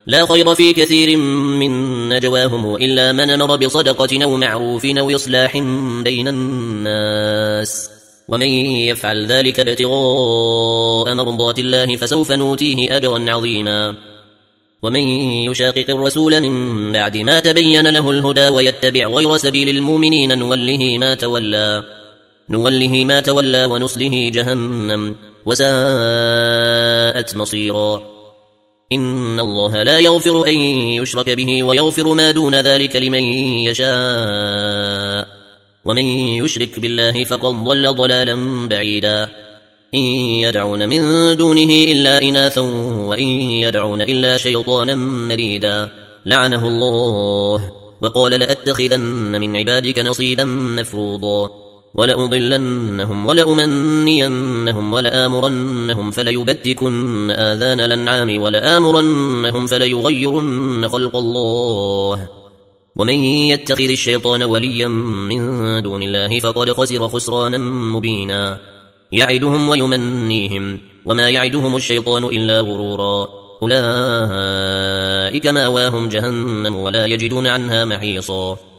لا خير في كثير من نجواهم إلا من أمر بصدقة أو معروف أو إصلاح بين الناس ومن يفعل ذلك ابتغاء مرضات الله فسوف نؤتيه أجرا عظيما ومن يشاقق الرسول من بعد ما تبين له الهدى ويتبع غير سبيل المؤمنين نوله ما تولى ونصله جهنم وساءت مصيرا إن الله لا يغفر أن يشرك به ويغفر ما دون ذلك لمن يشاء ومن يشرك بالله فقد ضل ضلالا بعيدا إن يدعون من دونه إلا إناثا وإن يدعون إلا شيطانا مريدا لعنه الله وقال لأتخذن من عبادك نصيبا مفروضا ولأضلنهم ولأمنينهم ولآمرنهم فليبتكن آذان الأنعام ولآمرنهم فليغيرن خلق الله ومن يتخذ الشيطان وليا من دون الله فقد خسر خسرانا مبينا يعدهم ويمنيهم وما يعدهم الشيطان إلا غرورا أولئك ماواهم جهنم ولا يجدون عنها محيصا